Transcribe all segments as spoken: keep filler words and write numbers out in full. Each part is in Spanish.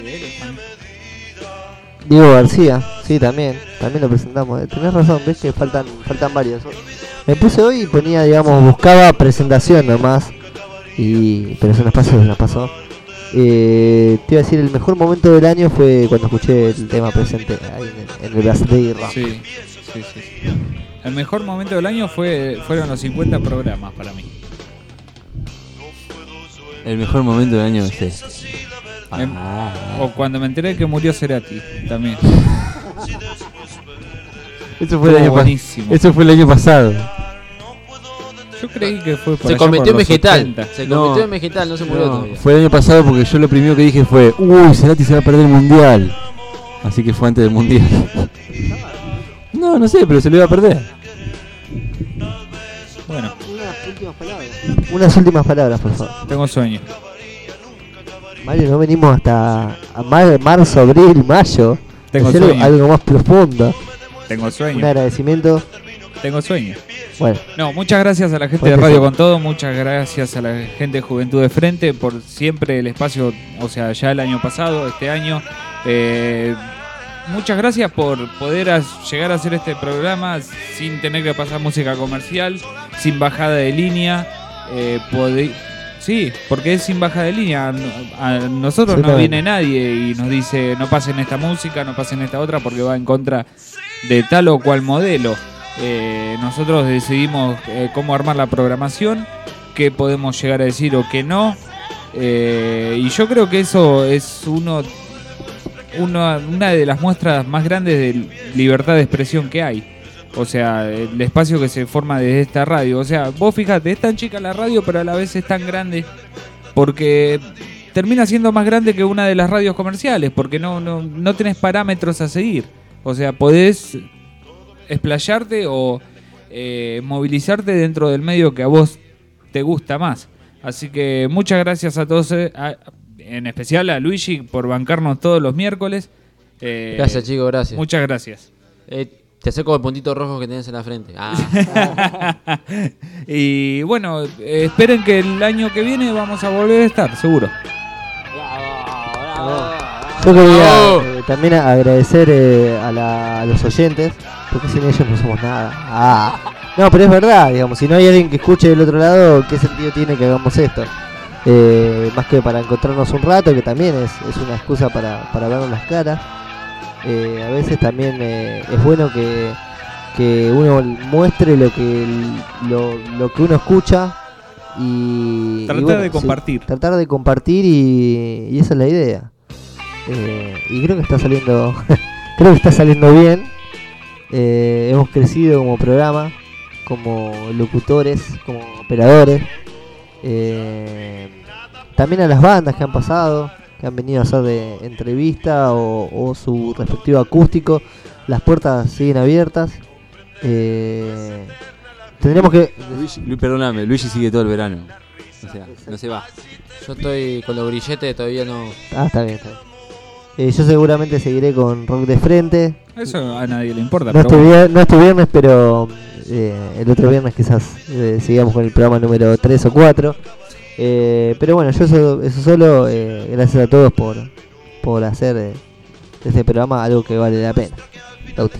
Diego García, sí, también, también lo presentamos. Tenés razón, ves que faltan, faltan varios. Me puse hoy y ponía, digamos, buscaba presentación nomás. Y, pero se nos pasó, se nos pasó. Eh, te iba a decir, el mejor momento del año fue cuando escuché el tema presente ahí en el, en el Brasil Rock. Sí, sí, sí. El mejor momento del año fue fueron los cincuenta programas para mí. El mejor momento del año es ese. Em, o cuando me enteré que murió Cerati, también. Eso fue, el año buenísimo. Eso fue el año pasado. Yo creí que fue por Se convirtió en vegetal. ochenta. Se No, convirtió en vegetal, no se murió no, todavía. fue el año pasado porque yo lo primero que dije fue: uy, Cerati se va a perder el mundial. Así que fue antes del mundial. No, no sé, pero se lo iba a perder. Bueno, Unas últimas palabras. Unas últimas palabras, por favor. tengo sueño. Mario, no venimos hasta a mar- marzo, abril, mayo. Tengo Hacer sueño. algo más profundo. Tengo Un sueño. agradecimiento. Tengo sueño. Bueno, No, muchas gracias a la gente Fuerte de Radio sueño. Con Todo, muchas gracias a la gente de Juventud de Frente por siempre el espacio, o sea, ya el año pasado, este año. Eh, muchas gracias por poder as- llegar a hacer este programa sin tener que pasar música comercial, sin bajada de línea. Eh, pode- sí, porque es sin bajada de línea. A nosotros no Exactamente. viene nadie y nos dice no pasen esta música, no pasen esta otra porque va en contra de tal o cual modelo. Eh, nosotros decidimos eh, cómo armar la programación, qué podemos llegar a decir o qué no. Eh, y yo creo que eso es uno, uno, una de las muestras más grandes de libertad de expresión que hay. O sea, el espacio que se forma desde esta radio. O sea, vos fíjate, es tan chica la radio, pero a la vez es tan grande porque termina siendo más grande que una de las radios comerciales, porque no, no, no tenés parámetros a seguir. O sea, podés explayarte o eh, movilizarte dentro del medio que a vos te gusta más. Así que muchas gracias a todos, eh, a- en especial a Luigi por bancarnos todos los miércoles. Eh, Gracias, chicos, gracias. Muchas gracias. Eh, te acerco el puntito rojo que tenés en la frente. Ah. Y bueno, eh, esperen que el año que viene vamos a volver a estar, seguro. yo quería Bravo. eh, también agradecer eh, a, la- a los oyentes, porque sin ellos no somos nada. Ah. No, pero es verdad, digamos, si no hay alguien que escuche del otro lado, ¿qué sentido tiene que hagamos esto? Eh, más que para encontrarnos un rato, que también es, es una excusa para, para vernos las caras. Eh, a veces también eh, es bueno que, que uno muestre lo que lo, lo que uno escucha y, Tratar y bueno, de sí, compartir. tratar de compartir y, y esa es la idea. Eh, y creo que está saliendo creo que está saliendo bien. Eh, hemos crecido como programa, como locutores, como operadores. Eh, también a las bandas que han pasado, que han venido a hacer de entrevista o, o su respectivo acústico. Las puertas siguen abiertas. Eh, tendremos que... Luigi, Lu- perdóname, Luigi sigue todo el verano. O sea, no se va. Yo estoy con los grilletes, todavía no. Ah, está bien, está bien. Eh, yo seguramente seguiré con Rock de Frente. Eso a nadie le importa. No pero este, bueno. vier- no este viernes, pero eh, el otro viernes quizás eh, sigamos con el programa número tres o cuatro. Eh, pero bueno, yo eso, eso solo, eh, gracias a todos por, por hacer eh, de este programa algo que vale la pena. Lauti.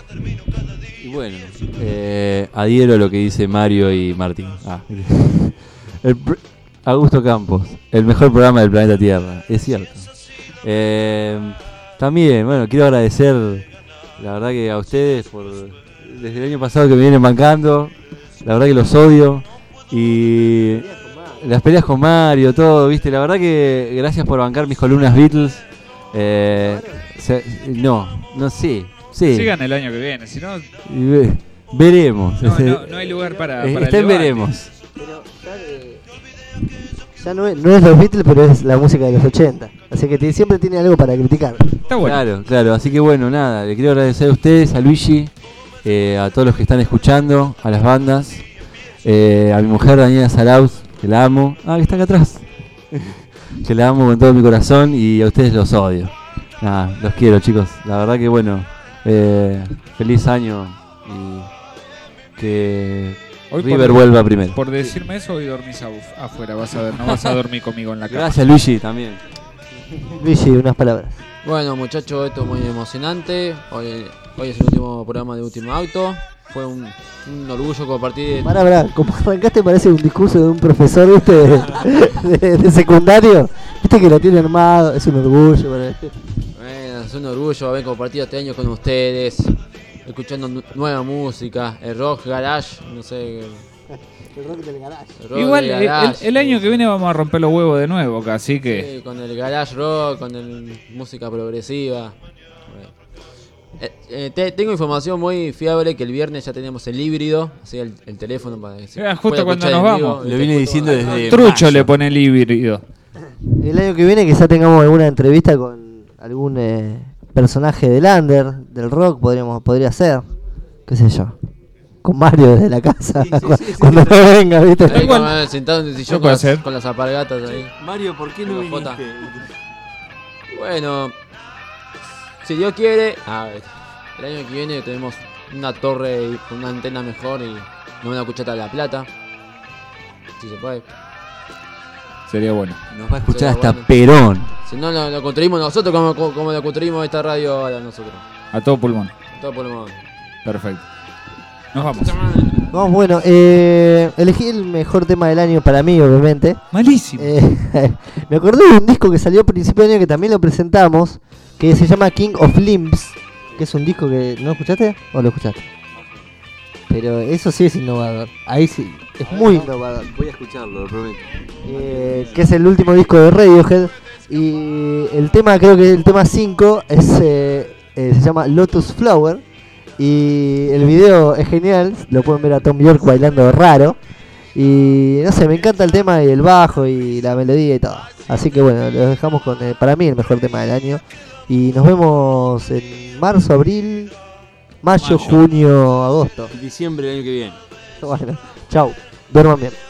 Y bueno, eh, adhiero a lo que dice Mario y Martín. Ah. El pr- Augusto Campos, el mejor programa del planeta Tierra, es cierto. Eh, también, bueno, quiero agradecer, la verdad que a ustedes por desde el año pasado que me vienen bancando, la verdad que los odio y las peleas con Mario, todo, viste, la verdad que gracias por bancar mis columnas Beatles. Eh, se- no, no sé, sí. Sigan el año que viene, si no, Y ve- veremos. no, Ese- no, no hay lugar para, eh, para está el en debate. veremos. Pero ya, eh, ya no, es, no es los Beatles, pero es la música de los ochenta. Así que ti- siempre tiene algo para criticar. Está bueno. Claro, claro. Así que bueno, nada, le quiero agradecer a ustedes, a Luigi, eh, a todos los que están escuchando, a las bandas, eh, a mi mujer Daniela Salauz, que la amo. Ah, que está acá atrás. Que la amo con todo mi corazón y a ustedes los odio. Nada, los quiero, chicos. La verdad que bueno, eh, feliz año y que Hoy River por, vuelva primero. por decirme eso, hoy dormís afu- afuera, vas a ver, no vas a dormir conmigo en la cama. Gracias, Luigi, también. Luigi, unas palabras. Bueno, muchachos, esto es muy emocionante. Hoy, hoy es el último programa de Último Auto. Fue un, un orgullo compartir. Pará, pará, como arrancaste parece un discurso de un profesor, ¿viste? De, de- de secundario. Viste que lo tiene armado, es un orgullo. Para... Bueno, es un orgullo haber compartido este año con ustedes. Escuchando nu- nueva música, el rock garage, no sé. El rock del garage. el rock Igual del el, el- garage. el año que viene vamos a romper los huevos de nuevo acá, así que Sí, con el garage rock, con el música progresiva. Bueno. Eh, eh, te- tengo información muy fiable que el viernes ya tenemos el híbrido, así el, el teléfono para que se Ah, justo pueda cuando escuchar nos en vivo. vamos. Lo vine diciendo desde Trucho mayo. le pone el híbrido. El año que viene quizá tengamos alguna entrevista con algún eh, personaje del under, del rock, podríamos, podría ser. Qué sé yo. Con Mario desde la casa. Sí, sí, cu- sí, sí, cuando sí. no venga, ¿viste? Ahí Igual- como, eh, sentado en el ¿Qué sillón puede con las, ser? con las alpargatas ahí. Mario, ¿por qué no Con viniste? Jota. Bueno, si Dios quiere, a ver, el año que viene tenemos una torre y con una antena mejor y no una cuchata de la plata. Si se puede. Sería bueno. Nos va a escuchar Sería hasta bueno. Perón. Si no, lo, lo construimos nosotros como, como, como lo construimos esta radio ahora nosotros. A todo pulmón. Todo por el mundo. Perfecto. Nos vamos. Vamos, bueno, eh, elegí el mejor tema del año para mí, obviamente. Malísimo. Eh, me acordé de un disco que salió a principio de año que también lo presentamos, que se llama King of Limbs, que es un disco que... ¿No escuchaste o lo escuchaste? Pero eso sí es innovador. Ahí sí, es muy innovador. Voy a escucharlo, lo prometo. Eh, que es el último disco de Radiohead. Y el tema, creo que el tema cinco es, eh, eh, se llama Lotus Flower. Y el video es genial, lo pueden ver a Tom York bailando raro. Y no sé, me encanta el tema y el bajo y la melodía y todo. Así que bueno, lo dejamos con eh, para mí el mejor tema del año. Y nos vemos en marzo, abril, mayo, Mayo. junio, agosto. Diciembre del año que viene. Bueno, chau, duerman bien.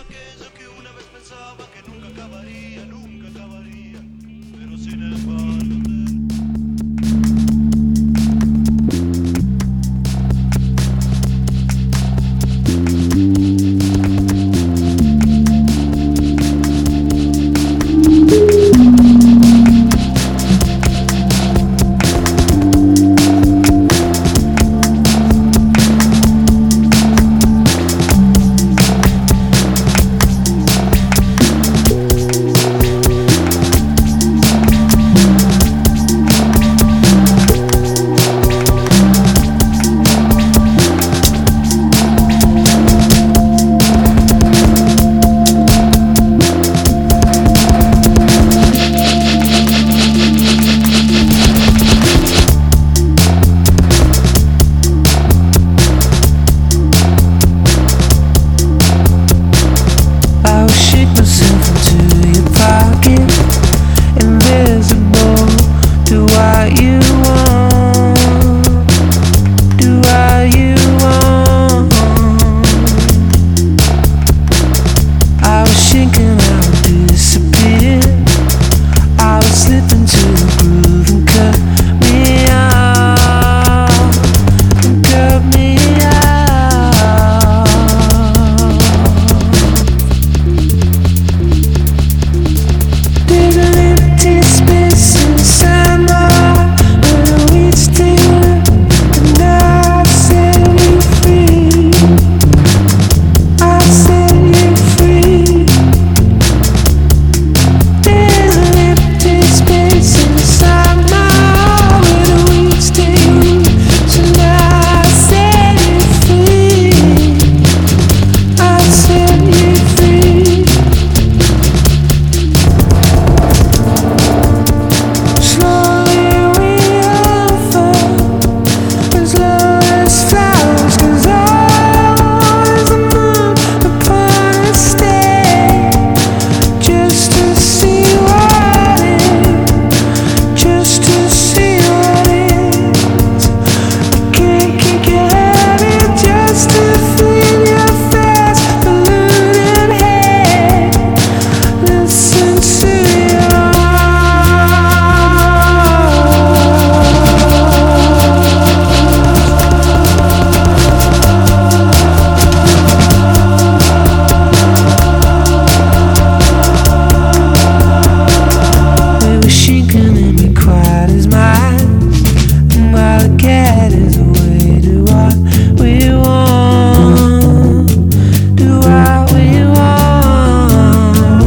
get is away. Do what we want. Do what we want.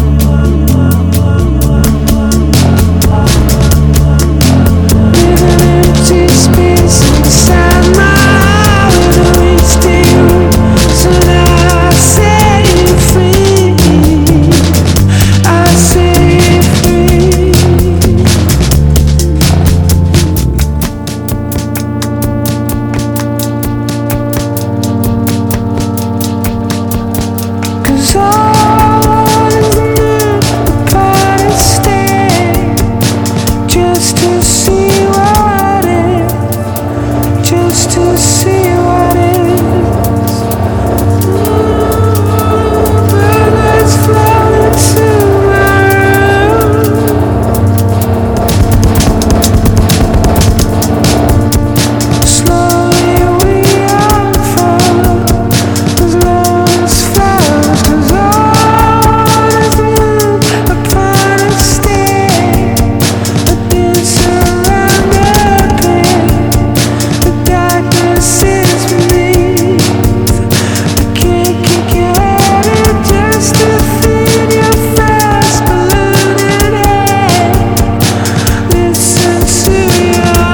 With an empty space inside my heart, with a wasting room. So now I set you free. I set you free. Cause all is new, apart and stay, just to see what is, just to see what is. Birds fly into my room. Slowly we unfold, as love is flowers, 'cause all is new, apart and stay, a dancer around the pain. The darkness is beneath. I can't kick your head in just to feed your fast ballooning head. Listen to your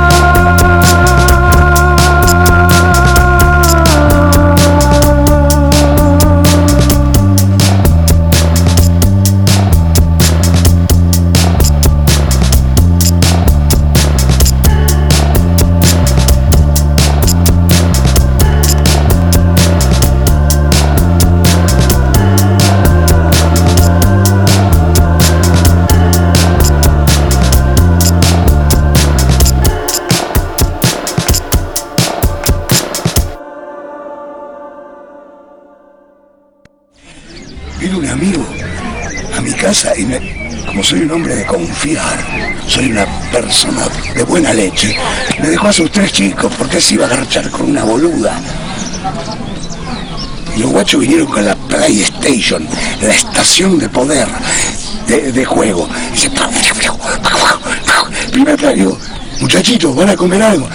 Vino un amigo a mi casa y me, como soy un hombre de confiar, soy una persona de buena leche, me dejó a sus tres chicos porque se iba a garchar con una boluda. Y los guachos vinieron con la PlayStation, la estación de poder de, de juego. Y dice, primer plano, muchachitos, ¿van a comer algo?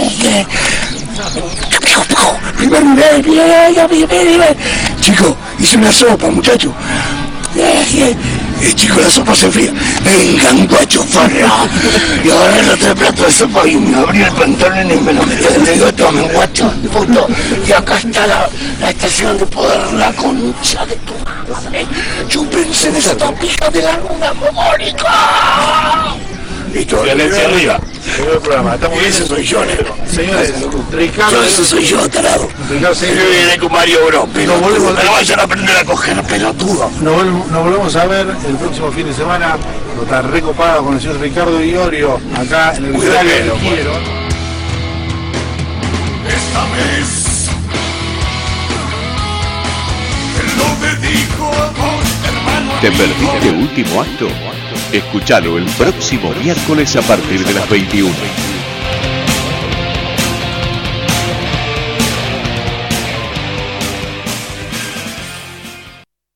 Primer nivel, nivel. Chico, hice una sopa, muchacho. Eh, chico, la sopa se enfría. Vengan, guacho, farra. Y agarré el otro plato de sopa y me abrí el pantalón y me lo metí. Le digo, tomen, guacho, puto. Y acá está la, la estación de poder, la concha de tu madre. Chúpense de esa tapija de la luna mogólica. Listo, silencio arriba. El programa, estamos bien. Ese soy yo, negro. Señores, Ricardo. Yo, ese soy yo, tarado. Ricardo, Yo viene con Mario Bros, pero Nos volvemos- me lo vayan a aprender a coger, pelotudo. Nos, vol- nos volvemos a ver el próximo fin de semana. Está recopada con el señor Ricardo Iorio acá en el Cuídate, Estadio loco. Quiero. Esta vez él no me dijo amor, hermano. ¿Te perdiste Último Acto? Escuchalo el próximo miércoles a partir de las veintiuna.